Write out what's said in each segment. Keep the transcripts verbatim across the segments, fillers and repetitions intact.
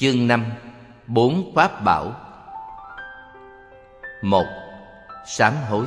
Chương năm. Bốn pháp bảo. Một. Sám hối.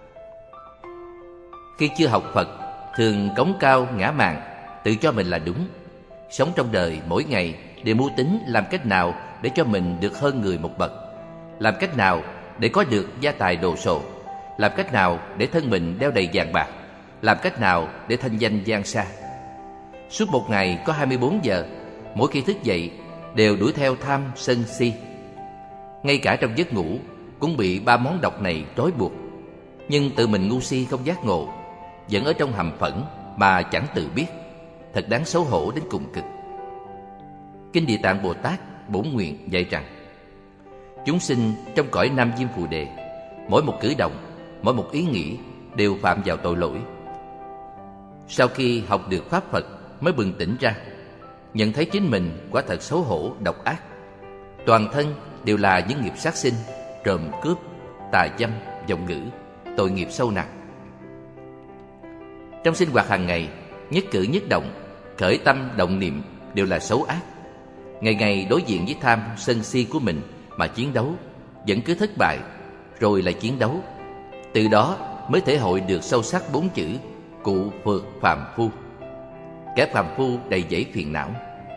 Khi chưa học Phật, thường cống cao ngã mạn, tự cho mình là đúng. Sống trong đời mỗi ngày đều mưu tính làm cách nào để cho mình được hơn người một bậc, làm cách nào để có được gia tài đồ sộ, làm cách nào để thân mình đeo đầy vàng bạc, làm cách nào để thanh danh vang xa. Suốt một ngày có hai mươi bốn giờ, mỗi khi thức dậy đều đuổi theo tham sân si. Ngay cả trong giấc ngủ cũng bị ba món độc này trói buộc. Nhưng tự mình ngu si không giác ngộ, vẫn ở trong hầm phẫn mà chẳng tự biết. Thật đáng xấu hổ đến cùng cực. Kinh Địa Tạng Bồ Tát Bổn Nguyện dạy rằng: chúng sinh trong cõi Nam Diêm Phù Đề, mỗi một cử động, mỗi một ý nghĩ đều phạm vào tội lỗi. Sau khi học được pháp Phật mới bừng tỉnh ra, nhận thấy chính mình quả thật xấu hổ độc ác. Toàn thân đều là những nghiệp sát sinh, trộm cướp, tà dâm, vọng ngữ, tội nghiệp sâu nặng. Trong sinh hoạt hàng ngày, nhất cử nhất động, khởi tâm động niệm đều là xấu ác. Ngày ngày đối diện với tham sân si của mình mà chiến đấu, vẫn cứ thất bại, rồi lại chiến đấu. Từ đó mới thể hội được sâu sắc bốn chữ cụ phược phàm phu. Kẻ phàm phu đầy dẫy phiền não.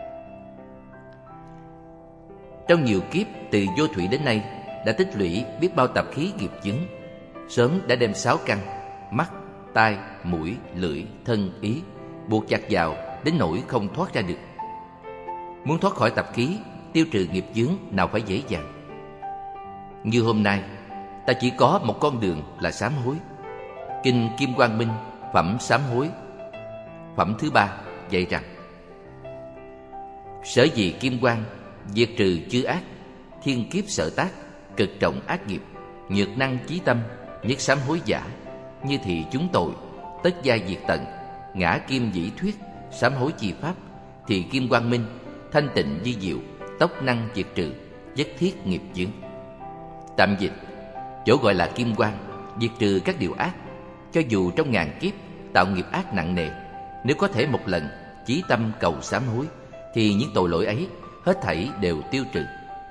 Trong nhiều kiếp từ vô thủy đến nay, đã tích lũy biết bao tập khí nghiệp chướng, sớm đã đem sáu căn mắt, tai, mũi, lưỡi, thân, ý buộc chặt vào đến nỗi không thoát ra được. Muốn thoát khỏi tập khí, tiêu trừ nghiệp chướng nào phải dễ dàng. Như hôm nay, ta chỉ có một con đường là sám hối. Kinh Kim Quang Minh phẩm sám hối phẩm thứ ba dạy rằng: sở dĩ kim quang diệt trừ chư ác, thiên kiếp sở tác, cực trọng ác nghiệp, nhược năng chí tâm, nhất sám hối giả, như thị chúng tội, tất gia diệt tận, ngã kim dĩ thuyết, sám hối chi pháp, thì kim quang minh, thanh tịnh di diệu, tốc năng diệt trừ, nhất thiết nghiệp chướng. Tạm dịch: chỗ gọi là kim quang diệt trừ các điều ác. Cho dù trong ngàn kiếp tạo nghiệp ác nặng nề, nếu có thể một lần chí tâm cầu sám hối, thì những tội lỗi ấy hết thảy đều tiêu trừ.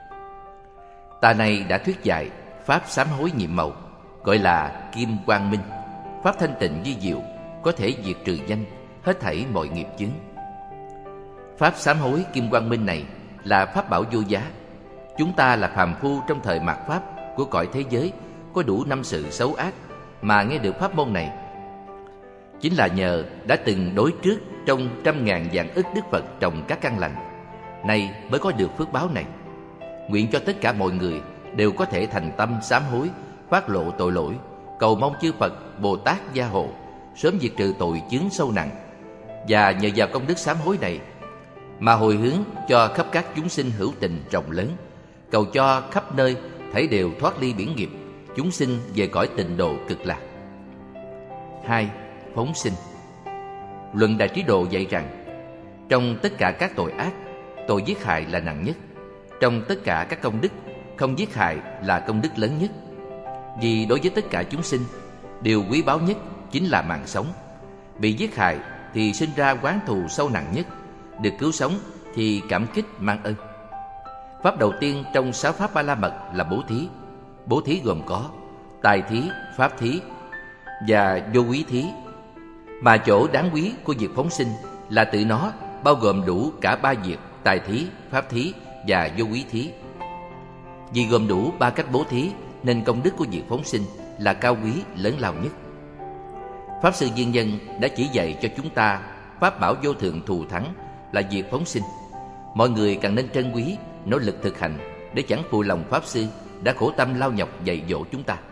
Ta này đã thuyết dạy pháp sám hối nhiệm màu, gọi là kim quang minh, pháp thanh tịnh di diệu, có thể diệt trừ nhanh hết thảy mọi nghiệp chướng. Pháp sám hối kim quang minh này là pháp bảo vô giá. Chúng ta là phàm phu trong thời mạt pháp của cõi thế giới, có đủ năm sự xấu ác mà nghe được pháp môn này, chính là nhờ đã từng đối trước trong trăm ngàn vạn ức Đức Phật trồng các căn lành, nay mới có được phước báo này. Nguyện cho tất cả mọi người đều có thể thành tâm sám hối, phát lộ tội lỗi, cầu mong chư Phật Bồ Tát gia hộ, sớm diệt trừ tội chướng sâu nặng. Và nhờ vào công đức sám hối này mà hồi hướng cho khắp các chúng sinh hữu tình rộng lớn, cầu cho khắp nơi thảy đều thoát ly biển nghiệp, chúng sinh về cõi tịnh độ cực lạc. Hai. Phóng sinh. Luận Đại Trí Độ dạy rằng: trong tất cả các tội ác, tội giết hại là nặng nhất. Trong tất cả các công đức, không giết hại là công đức lớn nhất. Vì đối với tất cả chúng sinh, điều quý báu nhất chính là mạng sống. Bị giết hại thì sinh ra oán thù sâu nặng nhất, được cứu sống thì cảm kích mang ơn. Pháp đầu tiên trong sáu pháp Ba La Mật là bố thí. Bố thí gồm có tài thí, pháp thí và vô quý thí. Mà chỗ đáng quý của việc phóng sinh là tự nó bao gồm đủ cả ba việc tài thí, pháp thí và vô quý thí. Vì gồm đủ ba cách bố thí nên công đức của việc phóng sinh là cao quý lớn lao nhất. Pháp Sư Viên Nhân đã chỉ dạy cho chúng ta pháp bảo vô thượng thù thắng là việc phóng sinh. Mọi người càng nên trân quý, nỗ lực thực hành để chẳng phụ lòng Pháp Sư đã khổ tâm lao nhọc dạy dỗ chúng ta.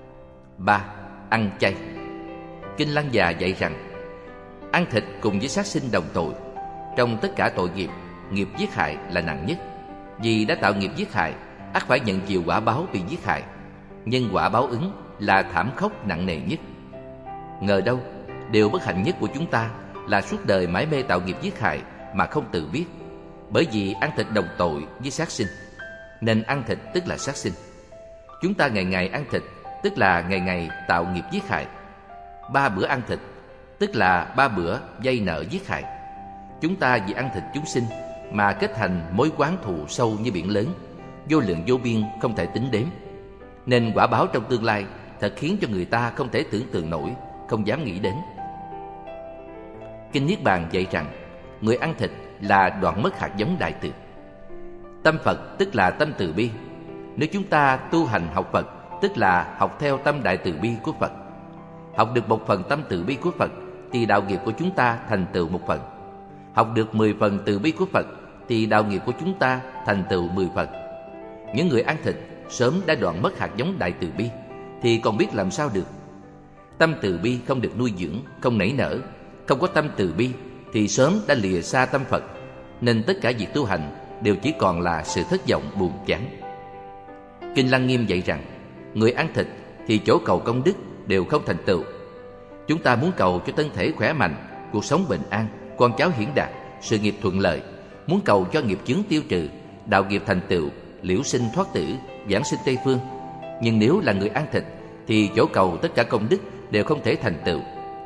Ba. Ăn chay. Kinh Lăng Già dạy rằng: ăn thịt cùng với sát sinh đồng tội. Trong tất cả tội nghiệp, nghiệp giết hại là nặng nhất. Vì đã tạo nghiệp giết hại, ắt phải nhận chịu quả báo bị giết hại. Nhân quả báo ứng là thảm khốc nặng nề nhất. Ngờ đâu, điều bất hạnh nhất của chúng ta là suốt đời mãi mê tạo nghiệp giết hại mà không tự biết. Bởi vì ăn thịt đồng tội với sát sinh, nên ăn thịt tức là sát sinh. Chúng ta ngày ngày ăn thịt tức là ngày ngày tạo nghiệp giết hại. Ba bữa ăn thịt tức là ba bữa vay nợ giết hại. Chúng ta vì ăn thịt chúng sinh mà kết thành mối oán thù sâu như biển lớn, vô lượng vô biên không thể tính đếm. Nên quả báo trong tương lai thật khiến cho người ta không thể tưởng tượng nổi, không dám nghĩ đến. Kinh Niết Bàn dạy rằng người ăn thịt là đoạn mất hạt giống đại từ. Tâm Phật tức là tâm từ bi. Nếu chúng ta tu hành học Phật, tức là học theo tâm đại từ bi của Phật. Học được một phần tâm từ bi của Phật thì đạo nghiệp của chúng ta thành tựu một phần. Học được mười phần từ bi của Phật thì đạo nghiệp của chúng ta thành tựu mười phần. Những người ăn thịt sớm đã đoạn mất hạt giống đại từ bi thì còn biết làm sao được. Tâm từ bi không được nuôi dưỡng, không nảy nở, không có tâm từ bi thì sớm đã lìa xa tâm Phật. Nên tất cả việc tu hành đều chỉ còn là sự thất vọng buồn chán. Kinh Lăng Nghiêm dạy rằng người ăn thịt thì chỗ cầu công đức đều không thành tựu. Chúng ta muốn cầu cho thân thể khỏe mạnh, cuộc sống bình an, con cháu hiển đạt, sự nghiệp thuận lợi, muốn cầu cho nghiệp chướng tiêu trừ, đạo nghiệp thành tựu, liễu sinh thoát tử, giảng sinh Tây phương. Nhưng nếu là người ăn thịt thì chỗ cầu tất cả công đức đều không thể thành tựu.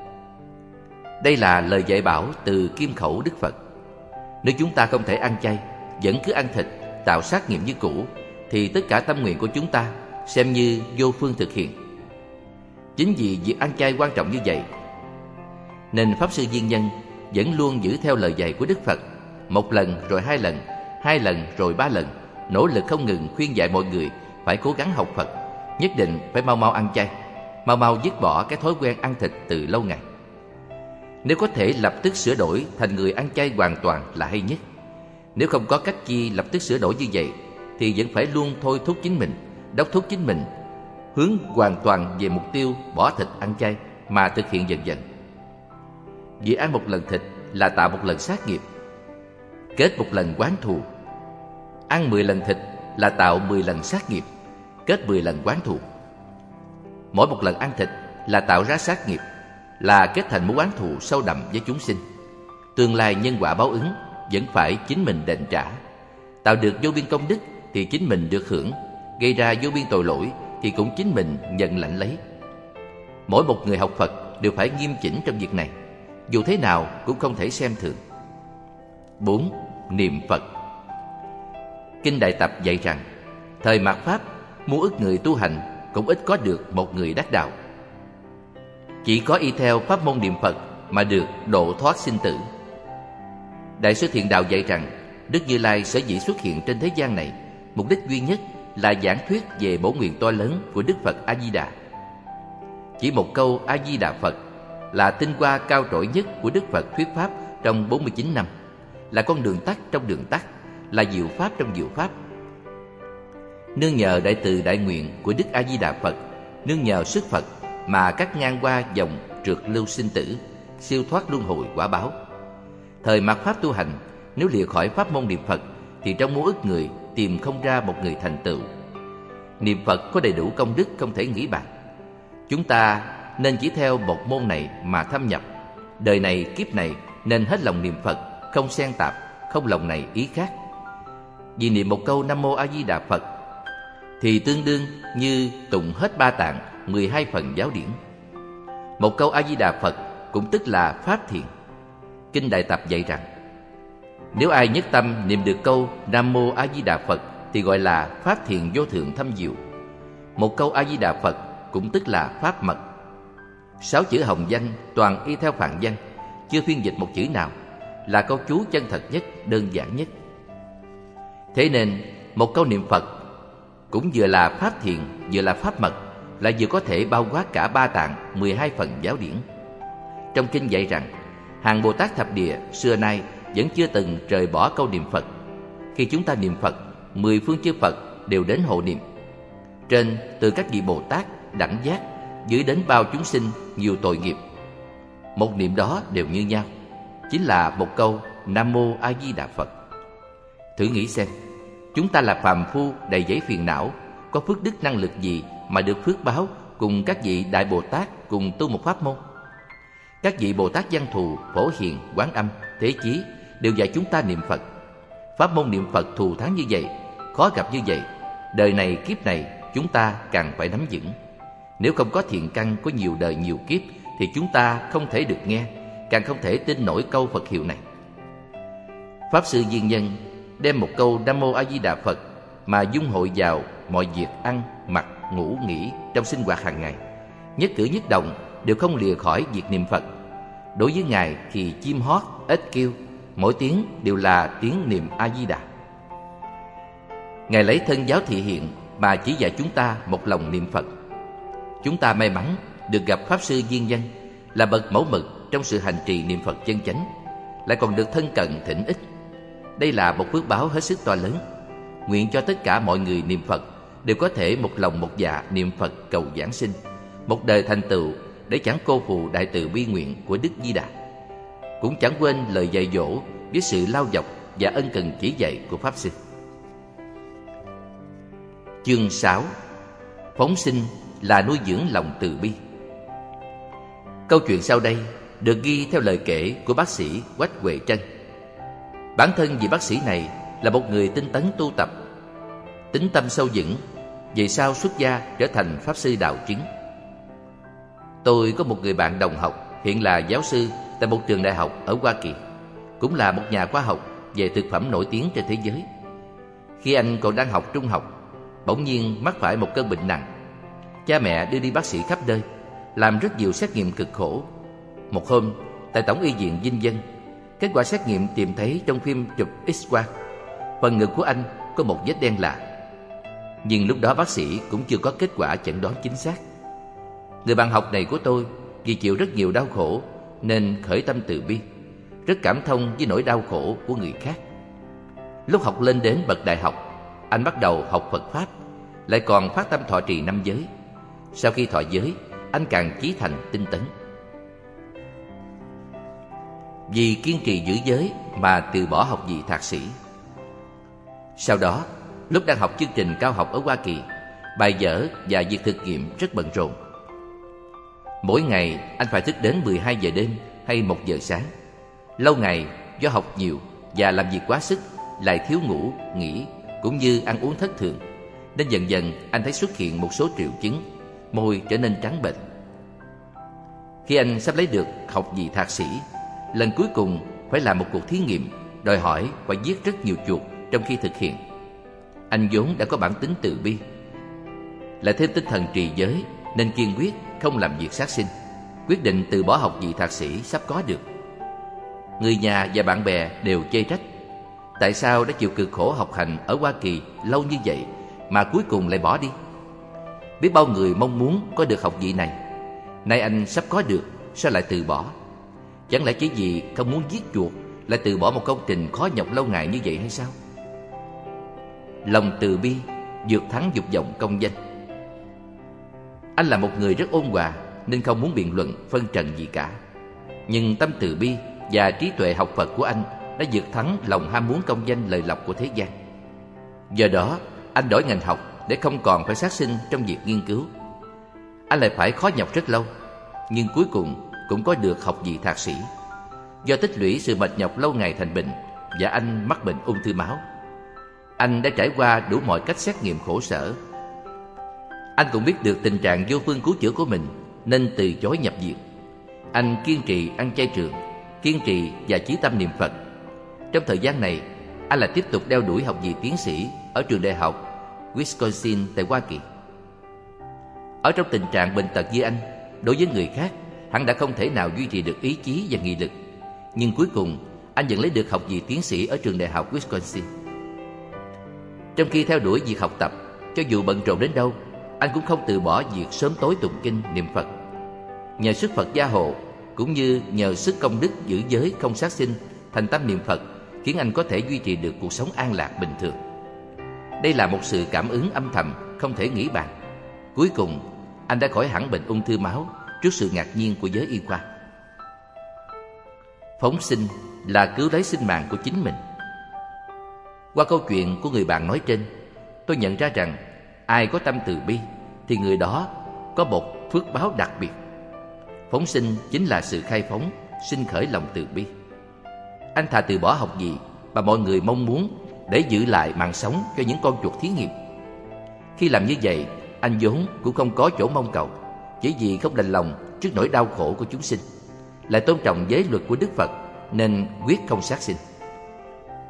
Đây là lời dạy bảo từ kim khẩu Đức Phật. Nếu chúng ta không thể ăn chay, vẫn cứ ăn thịt, tạo sát nghiệp như cũ, thì tất cả tâm nguyện của chúng ta xem như vô phương thực hiện. Chính vì việc ăn chay quan trọng như vậy, nên Pháp Sư Viên Nhân vẫn luôn giữ theo lời dạy của Đức Phật. Một lần rồi hai lần, hai lần rồi ba lần, nỗ lực không ngừng khuyên dạy mọi người phải cố gắng học Phật, nhất định phải mau mau ăn chay, mau mau dứt bỏ cái thói quen ăn thịt từ lâu ngày. Nếu có thể lập tức sửa đổi thành người ăn chay hoàn toàn là hay nhất. Nếu không có cách chi lập tức sửa đổi như vậy thì vẫn phải luôn thôi thúc chính mình, đốc thúc chính mình hướng hoàn toàn về mục tiêu bỏ thịt ăn chay mà thực hiện dần dần. Vì ăn một lần thịt là tạo một lần sát nghiệp, kết một lần oán thù. Ăn mười lần thịt là tạo mười lần sát nghiệp, kết mười lần oán thù. Mỗi một lần ăn thịt là tạo ra sát nghiệp, là kết thành mối oán thù sâu đậm với chúng sinh. Tương lai nhân quả báo ứng vẫn phải chính mình đền trả. Tạo được vô biên công đức thì chính mình được hưởng, gây ra vô biên tội lỗi thì cũng chính mình nhận lãnh lấy. Mỗi một người học Phật đều phải nghiêm chỉnh trong việc này, dù thế nào cũng không thể xem thường. Bốn. Niệm Phật. Kinh Đại Tập dạy rằng thời mạt Pháp, muôn ức người tu hành cũng ít có được một người đắc đạo. Chỉ có y theo pháp môn niệm Phật mà được độ thoát sinh tử. Đại sư Thiện Đạo dạy rằng Đức Như Lai sở dĩ xuất hiện trên thế gian này, mục đích duy nhất là giảng thuyết về bổn nguyện to lớn của Đức Phật A Di Đà. Chỉ một câu A Di Đà Phật là tinh hoa cao trội nhất của Đức Phật thuyết pháp trong bốn mươi chín năm, là con đường tắt trong đường tắt, là diệu pháp trong diệu pháp. Nương nhờ đại từ đại nguyện của Đức A Di Đà Phật, nương nhờ sức Phật mà cắt ngang qua dòng trượt lưu sinh tử, siêu thoát luân hồi quả báo. Thời mạt Pháp tu hành, nếu lìa khỏi pháp môn niệm Phật thì trong muôn ức người tìm không ra một người thành tựu. Niệm Phật có đầy đủ công đức không thể nghĩ bàn. Chúng ta nên chỉ theo một môn này mà thâm nhập. Đời này kiếp này nên hết lòng niệm Phật, không xen tạp, không lòng này ý khác. Vì niệm một câu Nam Mô A Di Đà Phật thì tương đương như tụng hết ba tạng, mười hai phần giáo điển. Một câu A Di Đà Phật cũng tức là pháp thiền. Kinh Đại Tập dạy rằng nếu ai nhất tâm niệm được câu Nam Mô A Di Đà Phật thì gọi là pháp thiền vô thượng thâm diệu. Một câu A Di Đà Phật cũng tức là pháp mật. Sáu chữ hồng danh toàn y theo phạn văn, chưa phiên dịch một chữ nào, là câu chú chân thật nhất, đơn giản nhất. Thế nên một câu niệm Phật cũng vừa là pháp thiền, vừa là pháp mật, là vừa có thể bao quát cả ba tạng, mười hai phần giáo điển. Trong kinh dạy rằng hàng Bồ Tát thập địa xưa nay vẫn chưa từng rời bỏ câu niệm Phật. Khi chúng ta niệm Phật, mười phương chư Phật đều đến hộ niệm. Trên từ các vị Bồ Tát đẳng giác, dưới đến bao chúng sinh nhiều tội nghiệp, một niệm đó đều như nhau, chính là một câu Nam Mô A Di Đà Phật. Thử nghĩ xem, chúng ta là phàm phu đầy giấy phiền não, có phước đức năng lực gì mà được phước báo cùng các vị Đại Bồ Tát cùng tu một pháp môn? Các vị Bồ Tát Văn Thù, Phổ Hiền, Quán Âm, Thế Chí đều dạy chúng ta niệm Phật. Pháp môn niệm Phật thù thắng như vậy, khó gặp như vậy, đời này kiếp này chúng ta càng phải nắm vững. Nếu không có thiện căn có nhiều đời nhiều kiếp thì chúng ta không thể được nghe, càng không thể tin nổi câu Phật hiệu này. Pháp Sư Viên Nhân đem một câu Nam Mô A Di Đà Phật mà dung hội vào mọi việc ăn, mặc, ngủ, nghỉ trong sinh hoạt hàng ngày. Nhất cử nhất động đều không lìa khỏi việc niệm Phật. Đối với Ngài thì chim hót, ếch kêu, mỗi tiếng đều là tiếng niệm A Di Đà. Ngài lấy thân giáo thị hiện mà chỉ dạy chúng ta một lòng niệm Phật. Chúng ta may mắn được gặp Pháp Sư Viên Nhân, là bậc mẫu mực trong sự hành trì niệm Phật chân chánh, lại còn được thân cận thỉnh ích. Đây là một phước báo hết sức to lớn. Nguyện cho tất cả mọi người niệm Phật đều có thể một lòng một dạ niệm Phật cầu giảng sinh, một đời thành tựu để chẳng cô phụ đại từ bi nguyện của Đức Di Đà. Cũng chẳng quên lời dạy dỗ với sự lao dọc và ân cần chỉ dạy của Pháp Sư. Chương sáu. Phóng sinh là nuôi dưỡng lòng từ bi. Câu chuyện sau đây được ghi theo lời kể của bác sĩ Quách Huệ Trân. Bản thân vị bác sĩ này là một người tinh tấn tu tập, tín tâm sâu vững, về sau xuất gia trở thành Pháp Sư đạo chứng. Tôi có một người bạn đồng học hiện là giáo sư tại một trường đại học ở Hoa Kỳ, cũng là một nhà khoa học về thực phẩm nổi tiếng trên thế giới. Khi anh còn đang học trung học, bỗng nhiên mắc phải một cơn bệnh nặng. Cha mẹ đưa đi bác sĩ khắp nơi, làm rất nhiều xét nghiệm cực khổ. Một hôm, tại Tổng y viện Vinh Dân, kết quả xét nghiệm tìm thấy trong phim chụp X-quang, phần ngực của anh có một vết đen lạ. Nhưng lúc đó bác sĩ cũng chưa có kết quả chẩn đoán chính xác. Người bạn học này của tôi vì chịu rất nhiều đau khổ nên khởi tâm từ bi, rất cảm thông với nỗi đau khổ của người khác. Lúc học lên đến bậc đại học, anh bắt đầu học Phật Pháp, lại còn phát tâm thọ trì năm giới. Sau khi thọ giới, anh càng chí thành tinh tấn. Vì kiên trì giữ giới mà từ bỏ học vị thạc sĩ. Sau đó, lúc đang học chương trình cao học ở Hoa Kỳ, bài vở và việc thực nghiệm rất bận rộn. Mỗi ngày anh phải thức đến mười hai giờ đêm hay một giờ sáng. Lâu ngày do học nhiều và làm việc quá sức, lại thiếu ngủ, nghỉ cũng như ăn uống thất thường, nên dần dần anh thấy xuất hiện một số triệu chứng, môi trở nên trắng bệch. Khi anh sắp lấy được học vị thạc sĩ, lần cuối cùng phải làm một cuộc thí nghiệm đòi hỏi phải giết rất nhiều chuột trong khi thực hiện. Anh vốn đã có bản tính từ bi, lại thêm tinh thần trì giới nên kiên quyết không làm việc sát sinh, quyết định từ bỏ học vị thạc sĩ sắp có được. Người nhà và bạn bè đều chê trách, tại sao đã chịu cực khổ học hành ở Hoa Kỳ lâu như vậy mà cuối cùng lại bỏ đi. Biết bao người mong muốn có được học vị này, nay anh sắp có được, sao lại từ bỏ? Chẳng lẽ chỉ vì không muốn giết chuột lại từ bỏ một công trình khó nhọc lâu ngày như vậy hay sao? Lòng từ bi vượt thắng dục vọng công danh. Anh là một người rất ôn hòa nên không muốn biện luận phân trần gì cả. Nhưng tâm từ bi và trí tuệ học Phật của anh đã vượt thắng lòng ham muốn công danh lợi lộc của thế gian. Do đó, anh đổi ngành học để không còn phải sát sinh trong việc nghiên cứu. Anh lại phải khó nhọc rất lâu, nhưng cuối cùng cũng có được học vị thạc sĩ. Do tích lũy sự mệt nhọc lâu ngày thành bệnh, và anh mắc bệnh ung thư máu. Anh đã trải qua đủ mọi cách xét nghiệm khổ sở. Anh cũng biết được tình trạng vô phương cứu chữa của mình nên từ chối nhập viện. Anh kiên trì ăn chay trường, kiên trì và chí tâm niệm Phật. Trong thời gian này, anh lại tiếp tục đeo đuổi học vị tiến sĩ ở trường đại học Wisconsin tại Hoa Kỳ. Ở trong tình trạng bệnh tật như anh, đối với người khác, hắn đã không thể nào duy trì được ý chí và nghị lực. Nhưng cuối cùng, anh vẫn lấy được học vị tiến sĩ ở trường đại học Wisconsin. Trong khi theo đuổi việc học tập, cho dù bận rộn đến đâu, anh cũng không từ bỏ việc sớm tối tụng kinh niệm Phật. Nhờ sức Phật gia hộ, cũng như nhờ sức công đức giữ giới không sát sinh, thành tâm niệm Phật, khiến anh có thể duy trì được cuộc sống an lạc bình thường. Đây là một sự cảm ứng âm thầm không thể nghĩ bàn. Cuối cùng, anh đã khỏi hẳn bệnh ung thư máu trước sự ngạc nhiên của giới y khoa. Phóng sinh là cứu lấy sinh mạng của chính mình. Qua câu chuyện của người bạn nói trên, tôi nhận ra rằng ai có tâm từ bi thì người đó có một phước báo đặc biệt. Phóng sinh chính là sự khai phóng, sinh khởi lòng từ bi. Anh thà từ bỏ học vị mà mọi người mong muốn để giữ lại mạng sống cho những con chuột thí nghiệm. Khi làm như vậy, anh vốn cũng không có chỗ mong cầu, chỉ vì không đành lòng trước nỗi đau khổ của chúng sinh, lại tôn trọng giới luật của Đức Phật nên quyết không sát sinh.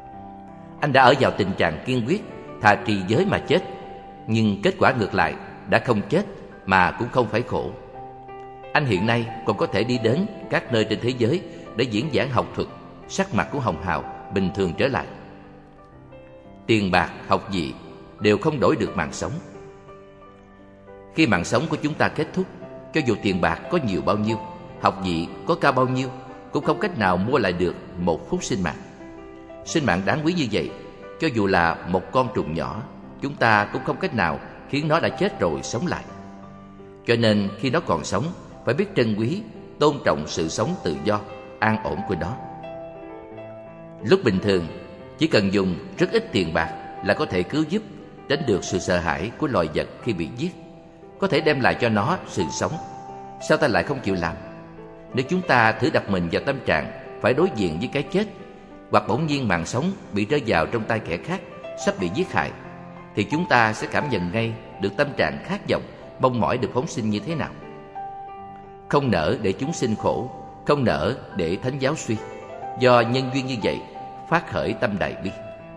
Anh đã ở vào tình trạng kiên quyết thà trì giới mà chết, nhưng kết quả ngược lại, đã không chết mà cũng không phải khổ. Anh hiện nay còn có thể đi đến các nơi trên thế giới để diễn giảng học thuật, sắc mặt của hồng hào bình thường trở lại. Tiền bạc, học vị đều không đổi được mạng sống. Khi mạng sống của chúng ta kết thúc, cho dù tiền bạc có nhiều bao nhiêu, học vị có cao bao nhiêu, cũng không cách nào mua lại được một phút sinh mạng. Sinh mạng đáng quý như vậy, cho dù là một con trùng nhỏ, chúng ta cũng không cách nào khiến nó đã chết rồi sống lại. Cho nên khi nó còn sống, phải biết trân quý, tôn trọng sự sống tự do, an ổn của nó. Lúc bình thường, chỉ cần dùng rất ít tiền bạc là có thể cứu giúp, tránh được sự sợ hãi của loài vật khi bị giết, có thể đem lại cho nó sự sống. Sao ta lại không chịu làm? Nếu chúng ta thử đặt mình vào tâm trạng phải đối diện với cái chết, hoặc bỗng nhiên mạng sống bị rơi vào trong tay kẻ khác, sắp bị giết hại, thì chúng ta sẽ cảm nhận ngay được tâm trạng khát vọng, mong mỏi được phóng sinh như thế nào. Không nỡ để chúng sinh khổ, không nỡ để thánh giáo suy. Do nhân duyên như vậy, phát khởi tâm đại bi.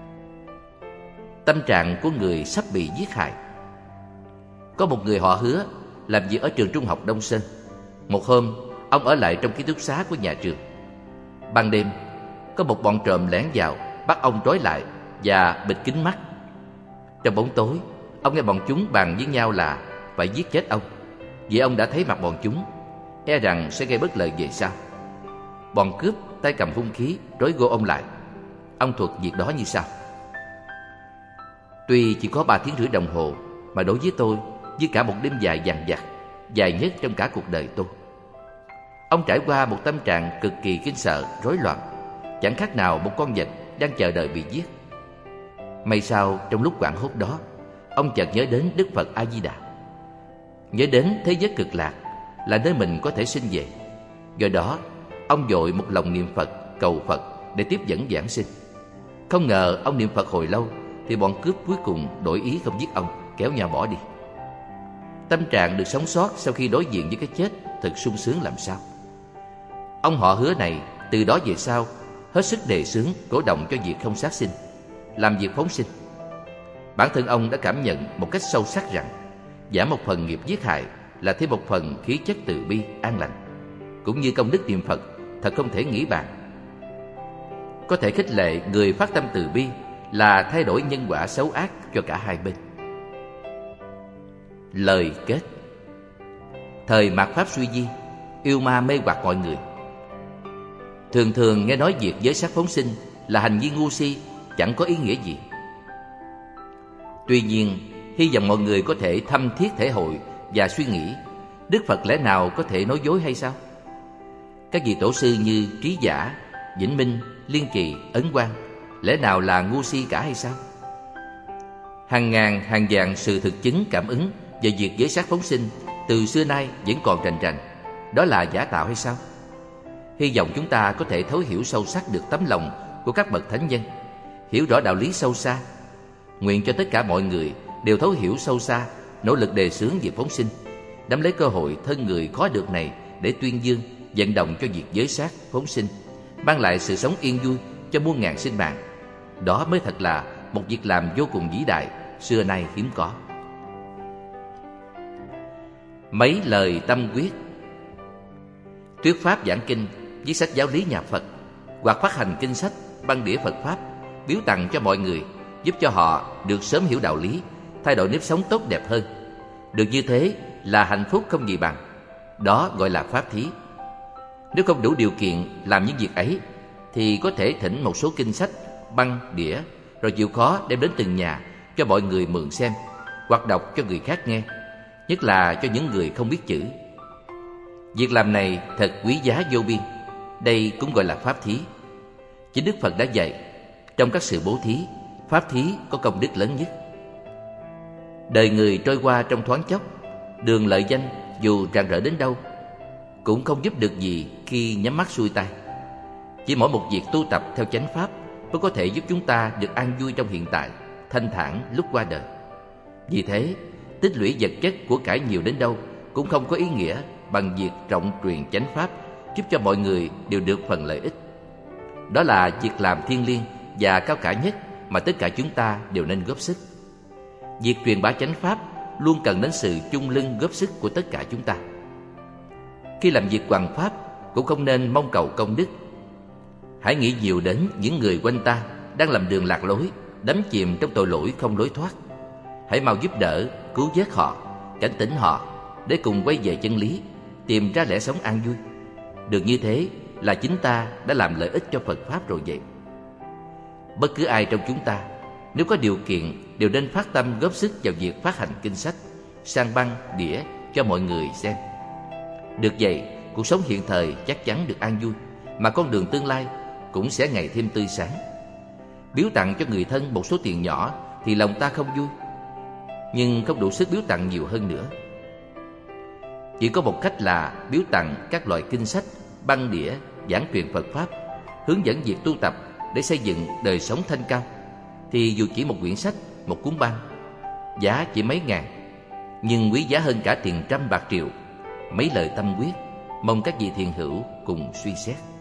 Tâm trạng của người sắp bị giết hại. Có một người họ Hứa làm việc ở trường trung học Đông Sơn. Một hôm, ông ở lại trong ký túc xá của nhà trường. Ban đêm, có một bọn trộm lẻn vào, bắt ông trói lại và bịt kín mắt. Trong bóng tối, ông nghe bọn chúng bàn với nhau là phải giết chết ông, vì ông đã thấy mặt bọn chúng, e rằng sẽ gây bất lợi về sau. Bọn cướp tay cầm hung khí trói gô ông lại. Ông thuật việc đó như sau: tuy chỉ có ba tiếng rưỡi đồng hồ, mà đối với tôi, với cả một đêm dài dằng dặc, dài nhất trong cả cuộc đời tôi. Ông trải qua một tâm trạng cực kỳ kinh sợ, rối loạn, chẳng khác nào một con vật đang chờ đợi bị giết. May sao trong lúc hoảng hốt đó, ông chợt nhớ đến Đức Phật A Di Đà, nhớ đến thế giới cực lạc là nơi mình có thể sinh về. Do đó, ông vội một lòng niệm Phật, cầu Phật để tiếp dẫn giảng sinh. Không ngờ ông niệm Phật hồi lâu thì bọn cướp cuối cùng đổi ý không giết ông, kéo nhau bỏ đi. Tâm trạng được sống sót sau khi đối diện với cái chết thật sung sướng làm sao. Ông họ Hứa này từ đó về sau hết sức đề xướng cổ động cho việc không sát sinh, làm việc phóng sinh. Bản thân ông đã cảm nhận một cách sâu sắc rằng giảm một phần nghiệp giết hại là thêm một phần khí chất từ bi an lành, cũng như công đức niệm Phật thật không thể nghĩ bàn. Có thể khích lệ người phát tâm từ bi là thay đổi nhân quả xấu ác cho cả hai bên. Lời kết. Thời mạt pháp suy di, yêu ma mê hoặc mọi người. Thường thường nghe nói việc giới sát phóng sinh là hành vi ngu si, chẳng có ý nghĩa gì. Tuy nhiên, hy vọng mọi người có thể thâm thiết thể hội và suy nghĩ, Đức Phật lẽ nào có thể nói dối hay sao? Các vị tổ sư như Trí Giả, Vĩnh Minh, Liên Kỳ, Ấn Quang lẽ nào là ngu si cả hay sao? Hàng ngàn hàng vạn sự thực chứng cảm ứng về việc giới sát phóng sinh từ xưa nay vẫn còn rành rành. Đó là giả tạo hay sao? Hy vọng chúng ta có thể thấu hiểu sâu sắc được tấm lòng của các bậc thánh nhân, hiểu rõ đạo lý sâu xa. Nguyện cho tất cả mọi người đều thấu hiểu sâu xa, nỗ lực đề xướng việc phóng sinh, nắm lấy cơ hội thân người khó được này để tuyên dương, vận động cho việc giới sát phóng sinh, mang lại sự sống yên vui cho muôn ngàn sinh mạng. Đó mới thật là một việc làm vô cùng vĩ đại, xưa nay hiếm có. Mấy lời tâm quyết. Thuyết pháp giảng kinh, viết sách giáo lý nhà Phật, hoặc phát hành kinh sách, băng đĩa Phật pháp, biếu tặng cho mọi người, giúp cho họ được sớm hiểu đạo lý, thay đổi nếp sống tốt đẹp hơn. Được như thế là hạnh phúc không gì bằng. Đó gọi là pháp thí. Nếu không đủ điều kiện làm những việc ấy, thì có thể thỉnh một số kinh sách, băng, đĩa, rồi chịu khó đem đến từng nhà cho mọi người mượn xem, hoặc đọc cho người khác nghe, nhất là cho những người không biết chữ. Việc làm này thật quý giá vô biên. Đây cũng gọi là pháp thí. Chính Đức Phật đã dạy, trong các sự bố thí, pháp thí có công đức lớn nhất. Đời người trôi qua trong thoáng chốc, đường lợi danh dù rạng rỡ đến đâu cũng không giúp được gì khi nhắm mắt xuôi tay. Chỉ mỗi một việc tu tập theo chánh pháp mới có thể giúp chúng ta được an vui trong hiện tại, thanh thản lúc qua đời. Vì thế, tích lũy vật chất của cải nhiều đến đâu cũng không có ý nghĩa bằng việc trọng truyền chánh pháp, giúp cho mọi người đều được phần lợi ích. Đó là việc làm thiêng liêng và cao cả nhất mà tất cả chúng ta đều nên góp sức. Việc truyền bá chánh pháp luôn cần đến sự chung lưng góp sức của tất cả chúng ta. Khi làm việc hoằng pháp cũng không nên mong cầu công đức. Hãy nghĩ nhiều đến những người quanh ta đang làm đường lạc lối, đắm chìm trong tội lỗi không lối thoát. Hãy mau giúp đỡ, cứu vớt họ, cảnh tỉnh họ để cùng quay về chân lý, tìm ra lẽ sống an vui. Được như thế là chính ta đã làm lợi ích cho Phật Pháp rồi vậy. Bất cứ ai trong chúng ta, nếu có điều kiện, đều nên phát tâm góp sức vào việc phát hành kinh sách, sang băng, đĩa cho mọi người xem. Được vậy, cuộc sống hiện thời chắc chắn được an vui, mà con đường tương lai cũng sẽ ngày thêm tươi sáng. Biếu tặng cho người thân một số tiền nhỏ thì lòng ta không vui, nhưng không đủ sức biếu tặng nhiều hơn nữa. Chỉ có một cách là biếu tặng các loại kinh sách, băng đĩa, giảng truyền Phật Pháp, hướng dẫn việc tu tập để xây dựng đời sống thanh cao. Thì dù chỉ một quyển sách, một cuốn băng, giá chỉ mấy ngàn, nhưng quý giá hơn cả tiền trăm bạc triệu. Mấy lời tâm quyết, mong các vị thiền hữu cùng suy xét.